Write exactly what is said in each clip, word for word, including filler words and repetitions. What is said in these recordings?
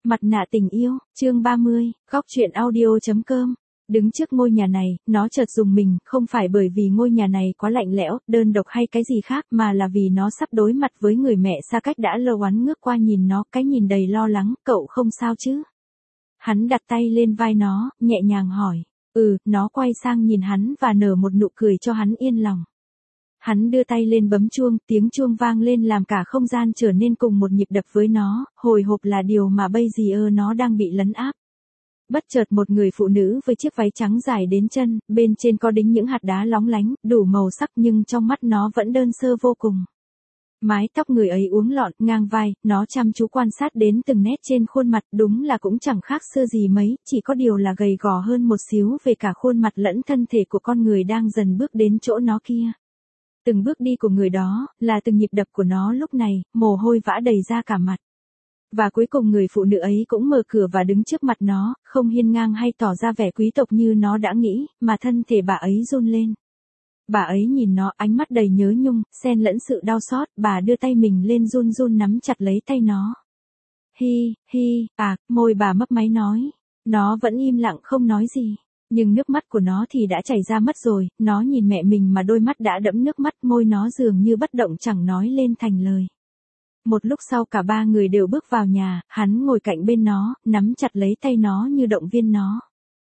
Mặt nạ tình yêu, chương ba mươi, góc truyện audio.com. Đứng trước ngôi nhà này, nó chợt dùng mình, không phải bởi vì ngôi nhà này quá lạnh lẽo, đơn độc hay cái gì khác, mà là vì nó sắp đối mặt với người mẹ xa cách đã lâu. Hắn ngước qua nhìn nó, cái nhìn đầy lo lắng, cậu không sao chứ? Hắn đặt tay lên vai nó, nhẹ nhàng hỏi. Ừ, nó quay sang nhìn hắn và nở một nụ cười cho hắn yên lòng. Hắn đưa tay lên bấm chuông, tiếng chuông vang lên làm cả không gian trở nên cùng một nhịp đập với nó, hồi hộp là điều mà bây giờ nó đang bị lấn áp. Bất chợt một người phụ nữ với chiếc váy trắng dài đến chân, bên trên có đính những hạt đá lóng lánh, đủ màu sắc nhưng trong mắt nó vẫn đơn sơ vô cùng. Mái tóc người ấy uốn lọn, ngang vai, nó chăm chú quan sát đến từng nét trên khuôn mặt, đúng là cũng chẳng khác xưa gì mấy, chỉ có điều là gầy gò hơn một xíu về cả khuôn mặt lẫn thân thể của con người đang dần bước đến chỗ nó kia. Từng bước đi của người đó, là từng nhịp đập của nó lúc này, mồ hôi vã đầy ra cả mặt. Và cuối cùng người phụ nữ ấy cũng mở cửa và đứng trước mặt nó, không hiên ngang hay tỏ ra vẻ quý tộc như nó đã nghĩ, mà thân thể bà ấy run lên. Bà ấy nhìn nó, ánh mắt đầy nhớ nhung, xen lẫn sự đau xót, bà đưa tay mình lên run run nắm chặt lấy tay nó. Hi, hi, à, môi bà mấp máy nói. Nó vẫn im lặng không nói gì. Nhưng nước mắt của nó thì đã chảy ra mất rồi, nó nhìn mẹ mình mà đôi mắt đã đẫm nước mắt, môi nó dường như bất động chẳng nói lên thành lời. Một lúc sau cả ba người đều bước vào nhà, hắn ngồi cạnh bên nó, nắm chặt lấy tay nó như động viên nó.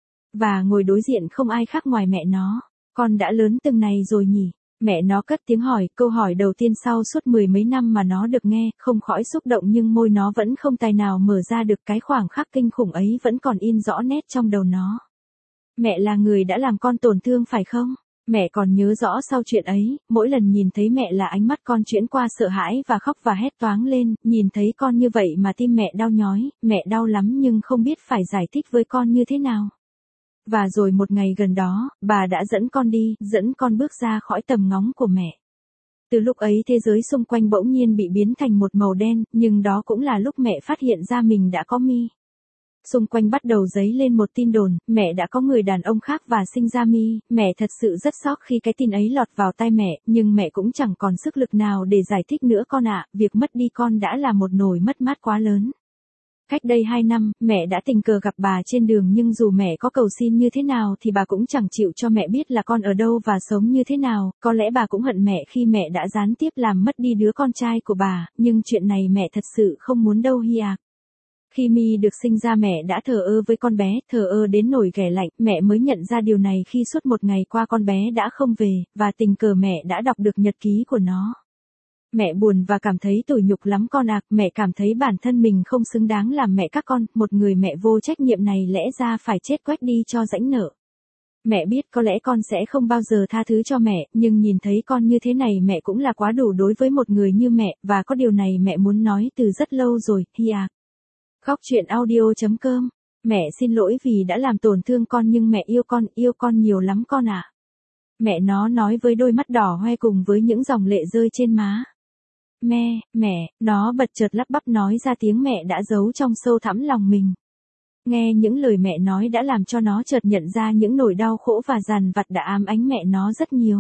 Và ngồi đối diện không ai khác ngoài mẹ nó. Con đã lớn từng này rồi nhỉ? Mẹ nó cất tiếng hỏi, câu hỏi đầu tiên sau suốt mười mấy năm mà nó được nghe, không khỏi xúc động nhưng môi nó vẫn không tài nào mở ra được, cái khoảng khắc kinh khủng ấy vẫn còn in rõ nét trong đầu nó. Mẹ là người đã làm con tổn thương phải không? Mẹ còn nhớ rõ sau chuyện ấy, mỗi lần nhìn thấy mẹ là ánh mắt con chuyển qua sợ hãi và khóc và hét toáng lên, nhìn thấy con như vậy mà tim mẹ đau nhói, mẹ đau lắm nhưng không biết phải giải thích với con như thế nào. Và rồi một ngày gần đó, bà đã dẫn con đi, dẫn con bước ra khỏi tầm ngóng của mẹ. Từ lúc ấy thế giới xung quanh bỗng nhiên bị biến thành một màu đen, nhưng đó cũng là lúc mẹ phát hiện ra mình đã có Mi. Xung quanh bắt đầu dấy lên một tin đồn, mẹ đã có người đàn ông khác và sinh ra Mi, mẹ thật sự rất sốc khi cái tin ấy lọt vào tai mẹ, nhưng mẹ cũng chẳng còn sức lực nào để giải thích nữa con ạ, việc mất đi con đã là một nỗi mất mát quá lớn. Cách đây hai năm, mẹ đã tình cờ gặp bà trên đường nhưng dù mẹ có cầu xin như thế nào thì bà cũng chẳng chịu cho mẹ biết là con ở đâu và sống như thế nào, có lẽ bà cũng hận mẹ khi mẹ đã gián tiếp làm mất đi đứa con trai của bà, nhưng chuyện này mẹ thật sự không muốn đâu hi à. Khi Mi được sinh ra mẹ đã thờ ơ với con bé, thờ ơ đến nỗi ghẻ lạnh, mẹ mới nhận ra điều này khi suốt một ngày qua con bé đã không về, và tình cờ mẹ đã đọc được nhật ký của nó. Mẹ buồn và cảm thấy tủi nhục lắm con ạ, mẹ cảm thấy bản thân mình không xứng đáng làm mẹ các con, một người mẹ vô trách nhiệm này lẽ ra phải chết quách đi cho rãnh nợ. Mẹ biết có lẽ con sẽ không bao giờ tha thứ cho mẹ, nhưng nhìn thấy con như thế này mẹ cũng là quá đủ đối với một người như mẹ, và có điều này mẹ muốn nói từ rất lâu rồi, hi à. Góc truyện audio.com. Mẹ xin lỗi vì đã làm tổn thương con nhưng mẹ yêu con, yêu con nhiều lắm con ạ. À. Mẹ nó nói với đôi mắt đỏ hoe cùng với những dòng lệ rơi trên má. Mẹ, mẹ, nó bật chợt lắp bắp nói ra tiếng mẹ đã giấu trong sâu thẳm lòng mình. Nghe những lời mẹ nói đã làm cho nó chợt nhận ra những nỗi đau khổ và dằn vặt đã ám ảnh mẹ nó rất nhiều.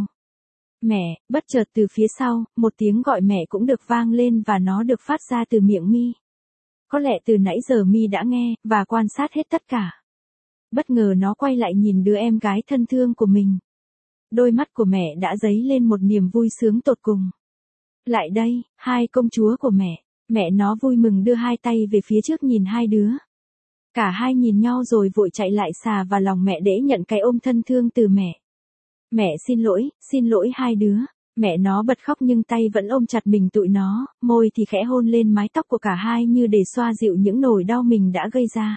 Mẹ, bất chợt từ phía sau, một tiếng gọi mẹ cũng được vang lên và nó được phát ra từ miệng Mi. Có lẽ từ nãy giờ Mi đã nghe, và quan sát hết tất cả. Bất ngờ nó quay lại nhìn đứa em gái thân thương của mình. Đôi mắt của mẹ đã dấy lên một niềm vui sướng tột cùng. Lại đây, hai công chúa của mẹ. Mẹ nó vui mừng đưa hai tay về phía trước nhìn hai đứa. Cả hai nhìn nhau rồi vội chạy lại xà vào lòng mẹ để nhận cái ôm thân thương từ mẹ. Mẹ xin lỗi, xin lỗi hai đứa. Mẹ nó bật khóc nhưng tay vẫn ôm chặt mình tụi nó, môi thì khẽ hôn lên mái tóc của cả hai như để xoa dịu những nỗi đau mình đã gây ra.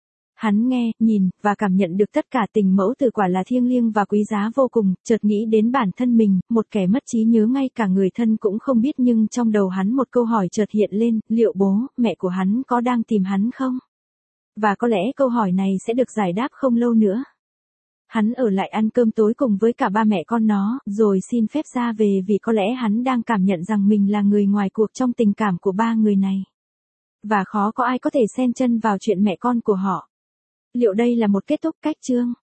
Hắn nghe, nhìn, và cảm nhận được tất cả tình mẫu tử quả là thiêng liêng và quý giá vô cùng, chợt nghĩ đến bản thân mình, một kẻ mất trí nhớ ngay cả người thân cũng không biết nhưng trong đầu hắn một câu hỏi chợt hiện lên, liệu bố, mẹ của hắn có đang tìm hắn không? Và có lẽ câu hỏi này sẽ được giải đáp không lâu nữa. Hắn ở lại ăn cơm tối cùng với cả ba mẹ con nó, rồi xin phép ra về vì có lẽ hắn đang cảm nhận rằng mình là người ngoài cuộc trong tình cảm của ba người này. Và khó có ai có thể xen chân vào chuyện mẹ con của họ. Liệu đây là một kết thúc cách chương?